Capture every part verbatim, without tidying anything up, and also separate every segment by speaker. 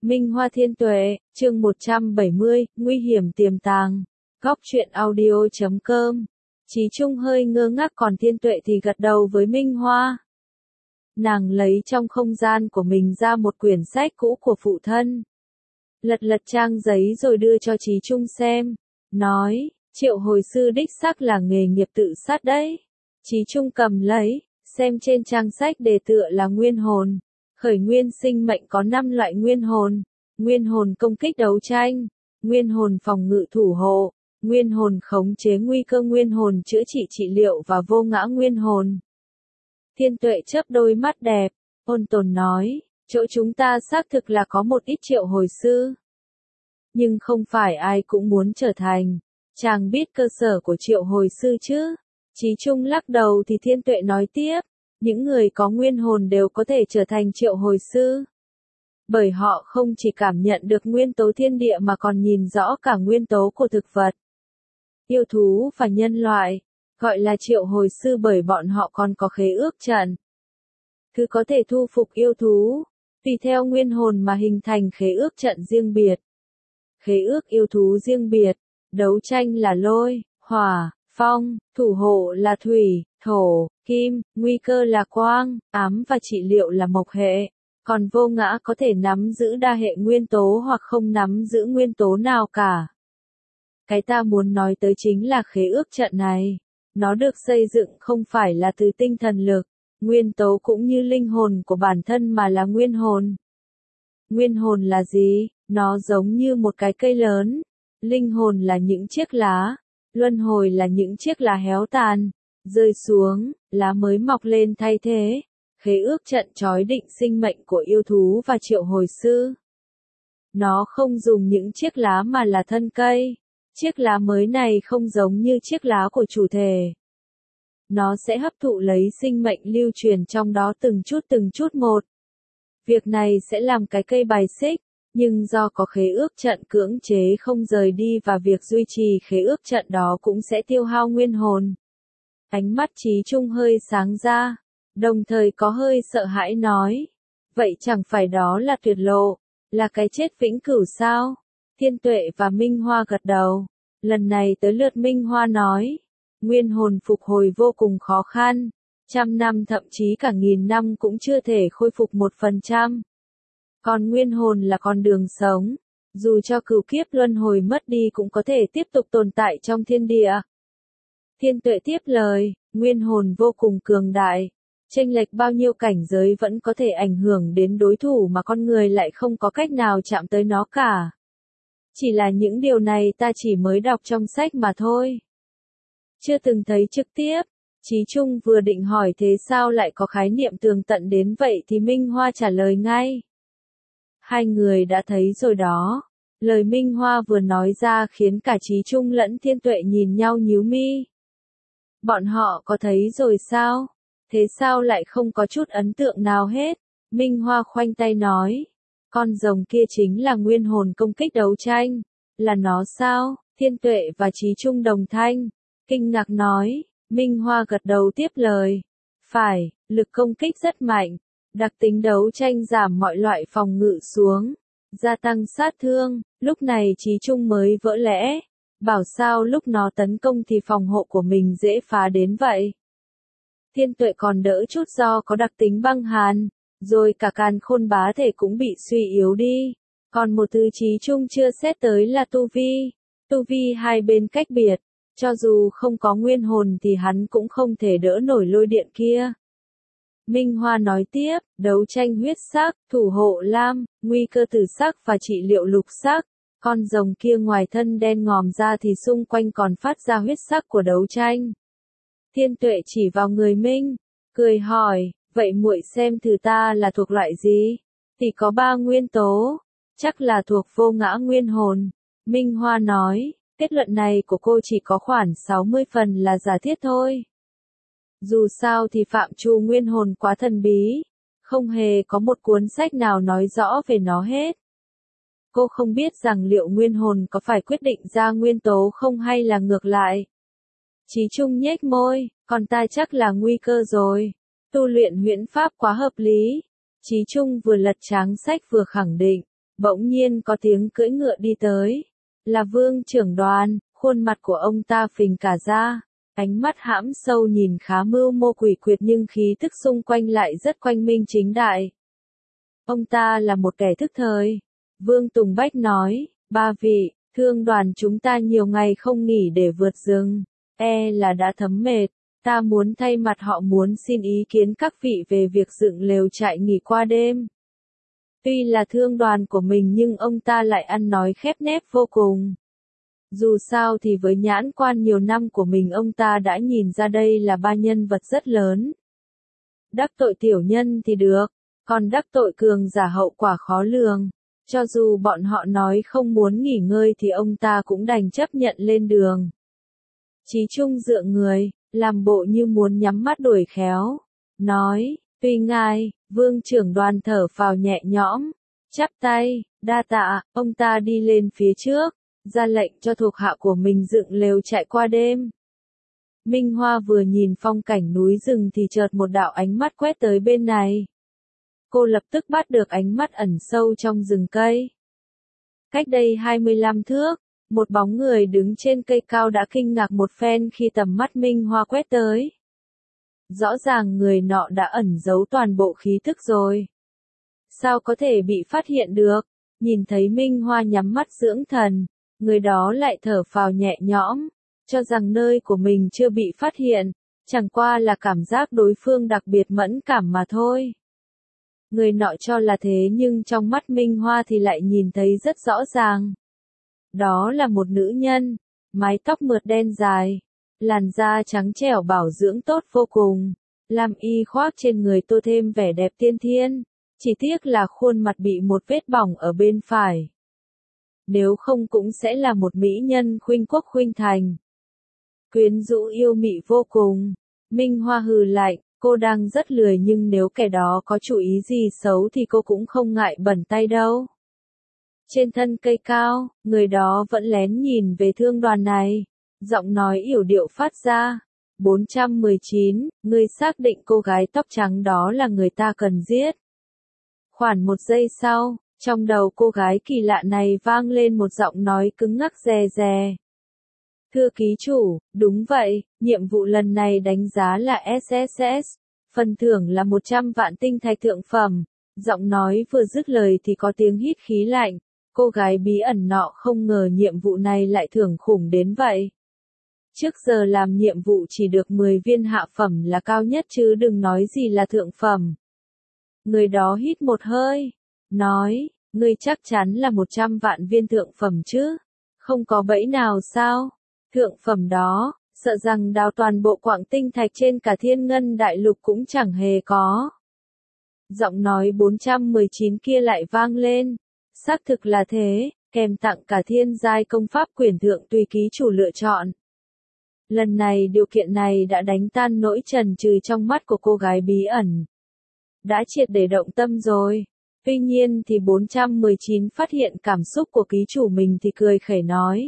Speaker 1: Minh Hoa Thiên Tuệ, chương một trăm bảy mươi, Nguy hiểm tiềm tàng. Góc truyện audio chấm com. Chí Trung hơi ngơ ngác còn Thiên Tuệ thì gật đầu với Minh Hoa. Nàng lấy trong không gian của mình ra một quyển sách cũ của phụ thân. Lật lật trang giấy rồi đưa cho Chí Trung xem. Nói, triệu hồi sư đích xác là nghề nghiệp tự sát đấy. Chí Trung cầm lấy, xem trên trang sách đề tựa là nguyên hồn. Khởi nguyên sinh mệnh có năm loại nguyên hồn. Nguyên hồn công kích đấu tranh, nguyên hồn phòng ngự thủ hộ, nguyên hồn khống chế nguy cơ, nguyên hồn chữa trị trị liệu và vô ngã nguyên hồn. Thiên Tuệ chớp đôi mắt đẹp, ôn tồn nói, chỗ chúng ta xác thực là có một ít triệu hồi sư. Nhưng không phải ai cũng muốn trở thành. Chàng biết cơ sở của triệu hồi sư chứ? Chí Trung lắc đầu thì Thiên Tuệ nói tiếp. Những người có nguyên hồn đều có thể trở thành triệu hồi sư. Bởi họ không chỉ cảm nhận được nguyên tố thiên địa mà còn nhìn rõ cả nguyên tố của thực vật, yêu thú và nhân loại, gọi là triệu hồi sư bởi bọn họ còn có khế ước trận. Cứ có thể thu phục yêu thú, tùy theo nguyên hồn mà hình thành khế ước trận riêng biệt. Khế ước yêu thú riêng biệt, đấu tranh là lôi, hỏa, phong, thủ hộ là thủy, thổ, kim, nguy cơ là quang, ám và trị liệu là mộc hệ. Còn vô ngã có thể nắm giữ đa hệ nguyên tố hoặc không nắm giữ nguyên tố nào cả. Cái ta muốn nói tới chính là khế ước trận này. Nó được xây dựng không phải là từ tinh thần lực, nguyên tố cũng như linh hồn của bản thân mà là nguyên hồn. Nguyên hồn là gì? Nó giống như một cái cây lớn. Linh hồn là những chiếc lá. Luân hồi là những chiếc lá héo tàn, rơi xuống, lá mới mọc lên thay thế. Khế ước trận trói định sinh mệnh của yêu thú và triệu hồi sư. Nó không dùng những chiếc lá mà là thân cây. Chiếc lá mới này không giống như chiếc lá của chủ thể. Nó sẽ hấp thụ lấy sinh mệnh lưu truyền trong đó từng chút từng chút một. Việc này sẽ làm cái cây bài xích, nhưng do có khế ước trận cưỡng chế không rời đi và việc duy trì khế ước trận đó cũng sẽ tiêu hao nguyên hồn. Ánh mắt Chí Trung hơi sáng ra, đồng thời có hơi sợ hãi nói. Vậy chẳng phải đó là tuyệt lộ, là cái chết vĩnh cửu sao? Thiên Tuệ và Minh Hoa gật đầu. Lần này tới lượt Minh Hoa nói. Nguyên hồn phục hồi vô cùng khó khăn. Trăm năm thậm chí cả nghìn năm cũng chưa thể khôi phục một phần trăm. Còn nguyên hồn là con đường sống. Dù cho cửu kiếp luân hồi mất đi cũng có thể tiếp tục tồn tại trong thiên địa. Thiên Tuệ tiếp lời, nguyên hồn vô cùng cường đại. Chênh lệch bao nhiêu cảnh giới vẫn có thể ảnh hưởng đến đối thủ mà con người lại không có cách nào chạm tới nó cả. Chỉ là những điều này ta chỉ mới đọc trong sách mà thôi. Chưa từng thấy trực tiếp. Chí Trung vừa định hỏi thế sao lại có khái niệm tường tận đến vậy thì Minh Hoa trả lời ngay. Hai người đã thấy rồi đó. Lời Minh Hoa vừa nói ra khiến cả Chí Trung lẫn Thiên Tuệ nhìn nhau nhíu mi. Bọn họ có thấy rồi sao? Thế sao lại không có chút ấn tượng nào hết? Minh Hoa khoanh tay nói. Con rồng kia chính là nguyên hồn công kích đấu tranh. Là nó sao? Thiên Tuệ và Chí Trung đồng thanh. Kinh ngạc nói. Minh Hoa gật đầu tiếp lời. Phải, lực công kích rất mạnh. Đặc tính đấu tranh giảm mọi loại phòng ngự xuống. Gia tăng sát thương. Lúc này Chí Trung mới vỡ lẽ. Bảo sao lúc nó tấn công thì phòng hộ của mình dễ phá đến vậy. Thiên Tuệ còn đỡ chút do có đặc tính băng hàn. Rồi cả càn khôn bá thể cũng bị suy yếu đi. Còn một thứ Chí Trung chưa xét tới là tu vi. Tu vi hai bên cách biệt. Cho dù không có nguyên hồn thì hắn cũng không thể đỡ nổi lôi điện kia. Minh Hoa nói tiếp, đấu tranh huyết sắc, thủ hộ lam, nguy cơ tử sắc và trị liệu lục sắc. Con rồng kia ngoài thân đen ngòm ra thì xung quanh còn phát ra huyết sắc của đấu tranh. Thiên Tuệ chỉ vào người Minh, cười hỏi, vậy muội xem thử ta là thuộc loại gì? Thì có ba nguyên tố, chắc là thuộc vô ngã nguyên hồn. Minh Hoa nói, kết luận này của cô chỉ có khoảng sáu mươi phần là giả thiết thôi. Dù sao thì phạm trù nguyên hồn quá thần bí, không hề có một cuốn sách nào nói rõ về nó hết. Cô không biết rằng liệu nguyên hồn có phải quyết định ra nguyên tố không hay là ngược lại. Chí Trung nhếch môi, còn ta chắc là nguy cơ rồi. Tu luyện huyễn pháp quá hợp lý. Chí Trung vừa lật tráng sách vừa khẳng định. Bỗng nhiên có tiếng cưỡi ngựa đi tới. Là Vương trưởng đoàn, khuôn mặt của ông ta phình cả ra. Ánh mắt hãm sâu nhìn khá mưu mô quỷ quyệt nhưng khí thức xung quanh lại rất quanh minh chính đại. Ông ta là một kẻ thức thời. Vương Tùng Bách nói, ba vị, thương đoàn chúng ta nhiều ngày không nghỉ để vượt rừng. E là đã thấm mệt. Ta muốn thay mặt họ muốn xin ý kiến các vị về việc dựng lều trại nghỉ qua đêm. Tuy là thương đoàn của mình nhưng ông ta lại ăn nói khép nép vô cùng. Dù sao thì với nhãn quan nhiều năm của mình ông ta đã nhìn ra đây là ba nhân vật rất lớn. Đắc tội tiểu nhân thì được, còn đắc tội cường giả hậu quả khó lường. Cho dù bọn họ nói không muốn nghỉ ngơi thì ông ta cũng đành chấp nhận lên đường. Chí Trung dựa người, làm bộ như muốn nhắm mắt đuổi khéo. Nói, tuy ngài, Vương trưởng đoàn thở phào nhẹ nhõm, chắp tay, đa tạ, ông ta đi lên phía trước, ra lệnh cho thuộc hạ của mình dựng lều trại qua đêm. Minh Hoa vừa nhìn phong cảnh núi rừng thì chợt một đạo ánh mắt quét tới bên này. Cô lập tức bắt được ánh mắt ẩn sâu trong rừng cây. Cách đây hai mươi lăm thước, một bóng người đứng trên cây cao đã kinh ngạc một phen khi tầm mắt Minh Hoa quét tới. Rõ ràng người nọ đã ẩn giấu toàn bộ khí thức rồi. Sao có thể bị phát hiện được? Nhìn thấy Minh Hoa nhắm mắt dưỡng thần, người đó lại thở phào nhẹ nhõm, cho rằng nơi của mình chưa bị phát hiện, chẳng qua là cảm giác đối phương đặc biệt mẫn cảm mà thôi. Người nọ cho là thế nhưng trong mắt Minh Hoa thì lại nhìn thấy rất rõ ràng. Đó là một nữ nhân, mái tóc mượt đen dài, làn da trắng trẻo bảo dưỡng tốt vô cùng, làm y khoác trên người tô thêm vẻ đẹp tiên thiên, chỉ tiếc là khuôn mặt bị một vết bỏng ở bên phải. Nếu không cũng sẽ là một mỹ nhân khuynh quốc khuynh thành. Quyến rũ yêu mị vô cùng. Minh Hoa hừ lạnh, cô đang rất lười nhưng nếu kẻ đó có chủ ý gì xấu thì cô cũng không ngại bẩn tay đâu. Trên thân cây cao, người đó vẫn lén nhìn về thương đoàn này. Giọng nói yểu điệu phát ra. bốn trăm mười chín, ngươi xác định cô gái tóc trắng đó là người ta cần giết. Khoảng một giây sau, trong đầu cô gái kỳ lạ này vang lên một giọng nói cứng ngắc dè dè. Thưa ký chủ, đúng vậy, nhiệm vụ lần này đánh giá là ét ét ét, phần thưởng là một trăm vạn tinh thạch thượng phẩm. Giọng nói vừa dứt lời thì có tiếng hít khí lạnh, cô gái bí ẩn nọ không ngờ nhiệm vụ này lại thưởng khủng đến vậy. Trước giờ làm nhiệm vụ chỉ được mười viên hạ phẩm là cao nhất chứ đừng nói gì là thượng phẩm. Người đó hít một hơi, nói, ngươi chắc chắn là một trăm vạn viên thượng phẩm chứ, không có bẫy nào sao? Thượng phẩm đó, sợ rằng đào toàn bộ quặng tinh thạch trên cả thiên ngân đại lục cũng chẳng hề có. Giọng nói bốn trăm mười chín kia lại vang lên, xác thực là thế, kèm tặng cả thiên giai công pháp quyền thượng tùy ký chủ lựa chọn. Lần này điều kiện này đã đánh tan nỗi chần chừ trong mắt của cô gái bí ẩn. Đã triệt để động tâm rồi. Tuy nhiên thì bốn trăm mười chín phát hiện cảm xúc của ký chủ mình thì cười khẩy nói.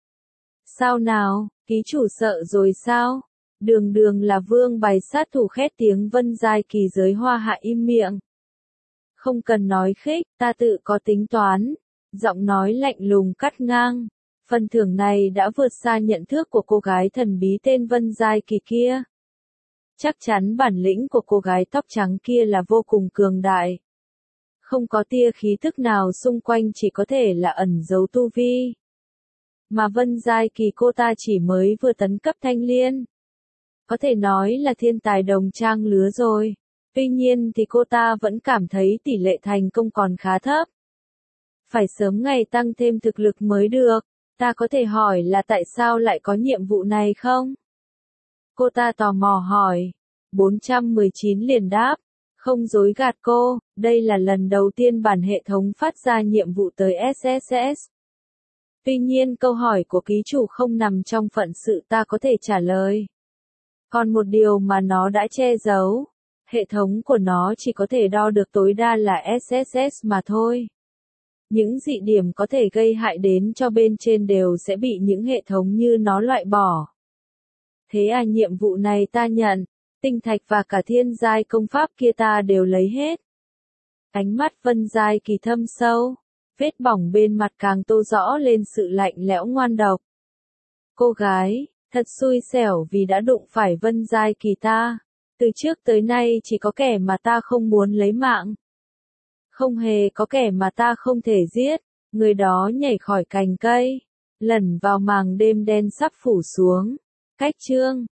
Speaker 1: Sao nào, ký chủ sợ rồi sao? Đường đường là vương bày sát thủ khét tiếng Vân Giai Kỳ giới hoa hạ im miệng. Không cần nói khích, ta tự có tính toán. Giọng nói lạnh lùng cắt ngang. Phần thưởng này đã vượt xa nhận thức của cô gái thần bí tên Vân Giai Kỳ kia. Chắc chắn bản lĩnh của cô gái tóc trắng kia là vô cùng cường đại. Không có tia khí thức nào xung quanh, chỉ có thể là ẩn giấu tu vi. Mà Vân Giai Kỳ cô ta chỉ mới vừa tấn cấp thanh liên. Có thể nói là thiên tài đồng trang lứa rồi. Tuy nhiên thì cô ta vẫn cảm thấy tỷ lệ thành công còn khá thấp. Phải sớm ngày tăng thêm thực lực mới được. Ta có thể hỏi là tại sao lại có nhiệm vụ này không? Cô ta tò mò hỏi. bốn trăm mười chín liền đáp. Không dối gạt cô, đây là lần đầu tiên bản hệ thống phát ra nhiệm vụ tới ét ét ét. Tuy nhiên câu hỏi của ký chủ không nằm trong phận sự ta có thể trả lời. Còn một điều mà nó đã che giấu, hệ thống của nó chỉ có thể đo được tối đa là ét ét ét mà thôi. Những dị điểm có thể gây hại đến cho bên trên đều sẽ bị những hệ thống như nó loại bỏ. Thế à, nhiệm vụ này ta nhận, tinh thạch và cả thiên giai công pháp kia ta đều lấy hết. Ánh mắt Vân Giai Kỳ thâm sâu, Vết bỏng bên mặt càng tô rõ lên sự lạnh lẽo ngoan độc. Cô gái, thật xui xẻo vì đã đụng phải Vân Giai Kỳ ta. Từ trước tới nay chỉ có kẻ mà ta không muốn lấy mạng. Không hề có kẻ mà ta không thể giết. Người đó nhảy khỏi cành cây, lẩn vào màng đêm đen sắp phủ xuống. Cách chương